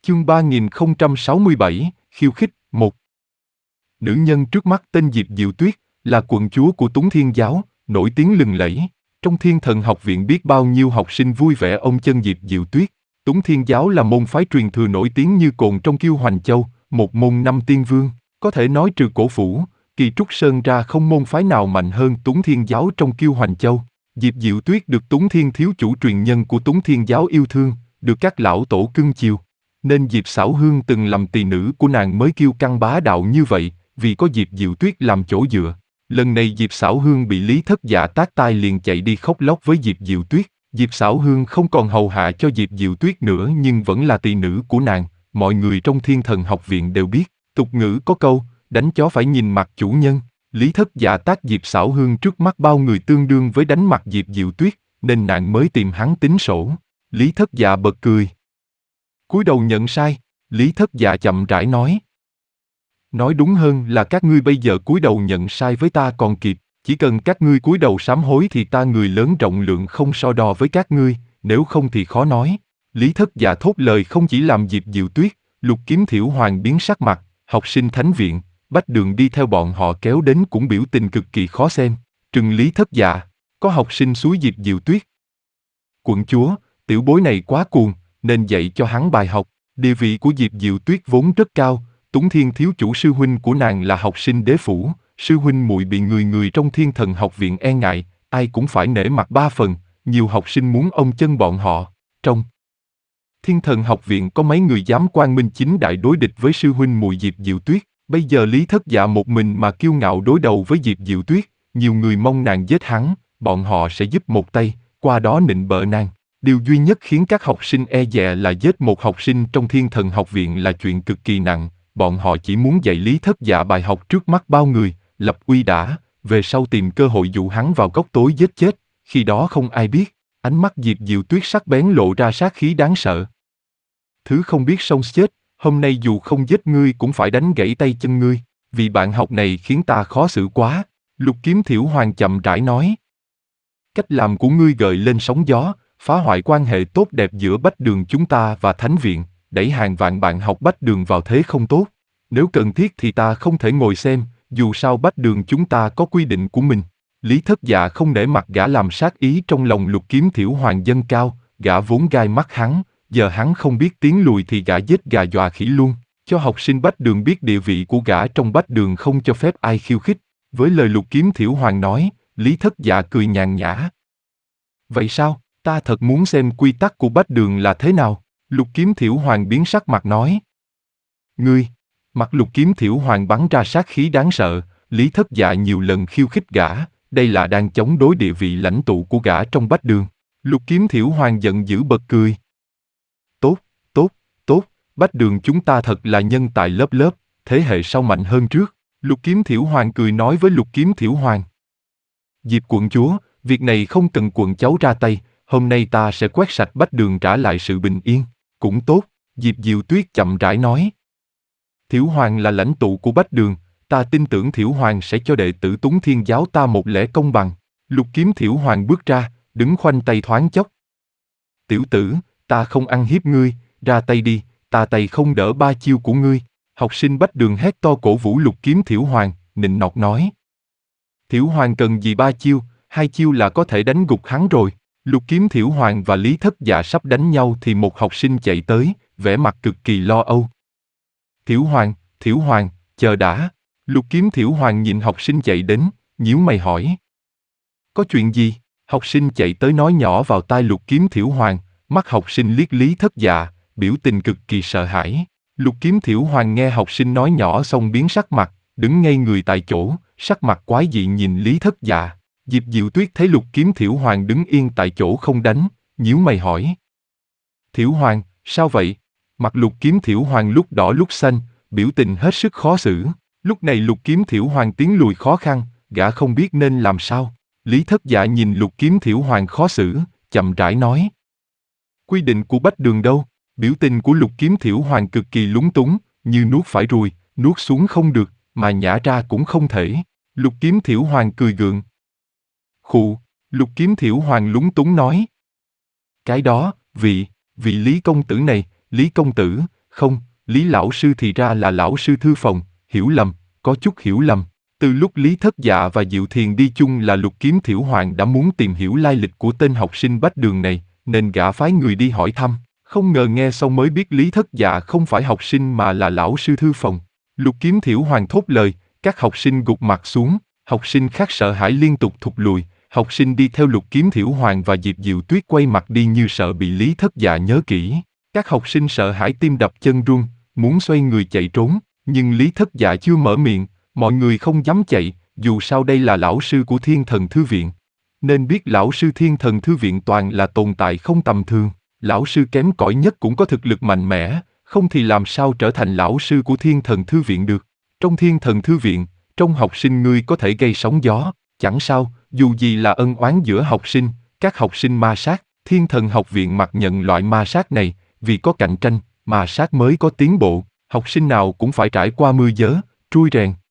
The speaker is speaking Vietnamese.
Chương 3067, khiêu khích, 1. Nữ nhân trước mắt tên Diệp Diệu Tuyết, là quận chúa của Túng Thiên Giáo, nổi tiếng lừng lẫy. Trong Thiên Thần Học viện biết bao nhiêu học sinh vui vẻ ôm chân Diệp Diệu Tuyết. Túng Thiên Giáo là môn phái truyền thừa nổi tiếng như cồn trong Kiêu Hoành Châu, một môn 5 tiên vương. Có thể nói trừ Cổ Phủ, Kỳ Trúc Sơn ra không môn phái nào mạnh hơn Túng Thiên Giáo trong Kiêu Hoành Châu. Diệp Diệu Tuyết được Túng Thiên thiếu chủ truyền nhân của Túng Thiên Giáo yêu thương, được các lão tổ cưng chiều. Nên Diệp Xảo Hương từng làm tỳ nữ của nàng mới kiêu căng bá đạo như vậy, vì có Diệp Diệu Tuyết làm chỗ dựa. Lần này Diệp Xảo Hương bị Lý Thất Dạ tát tai liền chạy đi khóc lóc với Diệp Diệu Tuyết. Diệp Xảo Hương không còn hầu hạ cho Diệp Diệu Tuyết nữa nhưng vẫn là tỳ nữ của nàng. Mọi người trong Thiên Thần Học viện đều biết, tục ngữ có câu, đánh chó phải nhìn mặt chủ nhân. Lý Thất Dạ tát Diệp Xảo Hương trước mắt bao người tương đương với đánh mặt Diệp Diệu Tuyết, nên nàng mới tìm hắn tính sổ. Lý Thất Dạ bật cười. Cúi đầu nhận sai, Lý Thất Dạ chậm rãi nói. Nói đúng hơn là các ngươi bây giờ cúi đầu nhận sai với ta còn kịp, chỉ cần các ngươi cúi đầu sám hối thì ta người lớn rộng lượng không so đo với các ngươi, nếu không thì khó nói. Lý Thất Dạ thốt lời không chỉ làm Diệp Diệu Tuyết, Lục Kiếm Thiểu Hoàng biến sắc mặt, học sinh thánh viện, Bách Đường đi theo bọn họ kéo đến cũng biểu tình cực kỳ khó xem. Trừng Lý Thất Dạ, có học sinh xúi Diệp Diệu Tuyết. Quận chúa, tiểu bối này quá cuồng, nên dạy cho hắn bài học. Địa vị của Diệp Diệu Tuyết vốn rất cao, Túng Thiên thiếu chủ sư huynh của nàng là học sinh đế phủ, sư huynh muội bị người người trong Thiên Thần Học viện e ngại, ai cũng phải nể mặt ba phần, nhiều học sinh muốn ôm chân bọn họ. Trong Thiên Thần Học viện có mấy người dám quang minh chính đại đối địch với sư huynh muội Diệp Diệu Tuyết, bây giờ Lý Thất Dạ một mình mà kiêu ngạo đối đầu với Diệp Diệu Tuyết, nhiều người mong nàng giết hắn, bọn họ sẽ giúp một tay, qua đó nịnh bợ nàng. Điều duy nhất khiến các học sinh e dè là giết một học sinh trong Thiên Thần Học viện là chuyện cực kỳ nặng, bọn họ chỉ muốn dạy Lý Thất Dạ bài học trước mắt bao người, lập uy đã, về sau tìm cơ hội dụ hắn vào góc tối giết chết, khi đó không ai biết. Ánh mắt Diệp Diệu Tuyết sắc bén lộ ra sát khí đáng sợ. Thứ không biết sống chết, hôm nay dù không giết ngươi cũng phải đánh gãy tay chân ngươi, vì bạn học này khiến ta khó xử quá, Lục Kiếm Thiểu Hoàng chậm rãi nói. Cách làm của ngươi gợi lên sóng gió, phá hoại quan hệ tốt đẹp giữa Bách Đường chúng ta và Thánh viện, đẩy hàng vạn bạn học Bách Đường vào thế không tốt. Nếu cần thiết thì ta không thể ngồi xem, dù sao Bách Đường chúng ta có quy định của mình. Lý Thất Dạ không để mặt gã làm sát ý trong lòng Lục Kiếm Thiểu Hoàng dâng cao, gã vốn gai mắt hắn, giờ hắn không biết tiến lùi thì gã giết gà dọa khỉ luôn, cho học sinh Bách Đường biết địa vị của gã trong Bách Đường không cho phép ai khiêu khích. Với lời Lục Kiếm Thiểu Hoàng nói, Lý Thất Dạ cười nhàn nhã. Vậy sao, ta thật muốn xem quy tắc của Bách Đường là thế nào, Lục Kiếm Thiểu Hoàng biến sắc mặt nói. Ngươi, mặt Lục Kiếm Thiểu Hoàng bắn ra sát khí đáng sợ, Lý Thất Dạ nhiều lần khiêu khích gã, đây là đang chống đối địa vị lãnh tụ của gã trong Bách Đường. Lục Kiếm Thiểu Hoàng giận dữ bật cười. Tốt, tốt, tốt, Bách Đường chúng ta thật là nhân tài lớp lớp, thế hệ sau mạnh hơn trước. Lục Kiếm Thiểu Hoàng cười nói với Lục Kiếm Thiểu Hoàng. Diệp quận chúa, việc này không cần quận cháu ra tay, hôm nay ta sẽ quét sạch Bách Đường trả lại sự bình yên. Cũng tốt, Diệp Diệu Tuyết chậm rãi nói. Thiểu Hoàng là lãnh tụ của Bách Đường, ta tin tưởng Thiểu Hoàng sẽ cho đệ tử Túng Thiên Giáo ta một lẽ công bằng. Lục Kiếm Thiểu Hoàng bước ra, đứng khoanh tay thoáng chốc. Tiểu tử, ta không ăn hiếp ngươi, ra tay đi, ta tay không đỡ ba chiêu của ngươi. Học sinh Bách Đường hét to cổ vũ Lục Kiếm Thiểu Hoàng, nịnh nọt nói. Thiểu Hoàng cần gì ba chiêu, hai chiêu là có thể đánh gục hắn rồi. Lục Kiếm Thiểu Hoàng và Lý Thất Dạ sắp đánh nhau thì một học sinh chạy tới, vẻ mặt cực kỳ lo âu. Thiểu Hoàng, chờ đã. Lục Kiếm Thiểu Hoàng nhìn học sinh chạy đến, nhíu mày hỏi. Có chuyện gì? Học sinh chạy tới nói nhỏ vào tai Lục Kiếm Thiểu Hoàng, mắt học sinh liếc Lý Thất Dạ, biểu tình cực kỳ sợ hãi. Lục Kiếm Thiểu Hoàng nghe học sinh nói nhỏ xong biến sắc mặt, đứng ngây người tại chỗ, sắc mặt quái dị nhìn Lý Thất Dạ. Diệp Diệu Tuyết thấy Lục Kiếm Thiểu Hoàng đứng yên tại chỗ không đánh, nhíu mày hỏi. Thiểu Hoàng, sao vậy? Mặt Lục Kiếm Thiểu Hoàng lúc đỏ lúc xanh, biểu tình hết sức khó xử. Lúc này Lục Kiếm Thiểu Hoàng tiến lùi khó khăn, gã không biết nên làm sao. Lý Thất Dạ nhìn Lục Kiếm Thiểu Hoàng khó xử, chậm rãi nói. Quy định của Bách Đường đâu? Biểu tình của Lục Kiếm Thiểu Hoàng cực kỳ lúng túng, như nuốt phải ruồi, nuốt xuống không được, mà nhả ra cũng không thể. Lục Kiếm Thiểu Hoàng cười gượng. Khụ, Lục Kiếm Thiểu Hoàng lúng túng nói. Cái đó, vị Lý công tử này, Lý công tử, Không, Lý lão sư thì ra là lão sư thư phòng, hiểu lầm, có chút hiểu lầm. Từ lúc Lý Thất Dạ và Diệu Thiền đi chung là Lục Kiếm Thiểu Hoàng đã muốn tìm hiểu lai lịch của tên học sinh bách đường này, nên gã phái người đi hỏi thăm. Không ngờ nghe xong mới biết Lý Thất Dạ không phải học sinh mà là lão sư thư phòng. Lục Kiếm Thiểu Hoàng thốt lời, các học sinh gục mặt xuống, học sinh khác sợ hãi liên tục thụt lùi, học sinh đi theo Lục Kiếm Thiểu Hoàng và Diệp Diệu Tuyết quay mặt đi như sợ bị Lý Thất Dạ nhớ kỹ. Các học sinh sợ hãi tim đập chân run, muốn xoay người chạy trốn, nhưng Lý Thất Dạ chưa mở miệng, mọi người không dám chạy, dù sao đây là lão sư của Thiên Thần Thư Viện. Nên biết lão sư Thiên Thần Thư Viện toàn là tồn tại không tầm thường, lão sư kém cỏi nhất cũng có thực lực mạnh mẽ, không thì làm sao trở thành lão sư của Thiên Thần Thư Viện được. Trong Thiên Thần Thư Viện, trong học sinh ngươi có thể gây sóng gió, chẳng sao, dù gì là ân oán giữa học sinh, các học sinh ma sát, Thiên Thần Học Viện mặc nhận loại ma sát này, vì có cạnh tranh, ma sát mới có tiến bộ, học sinh nào cũng phải trải qua mưa gió, trui rèn.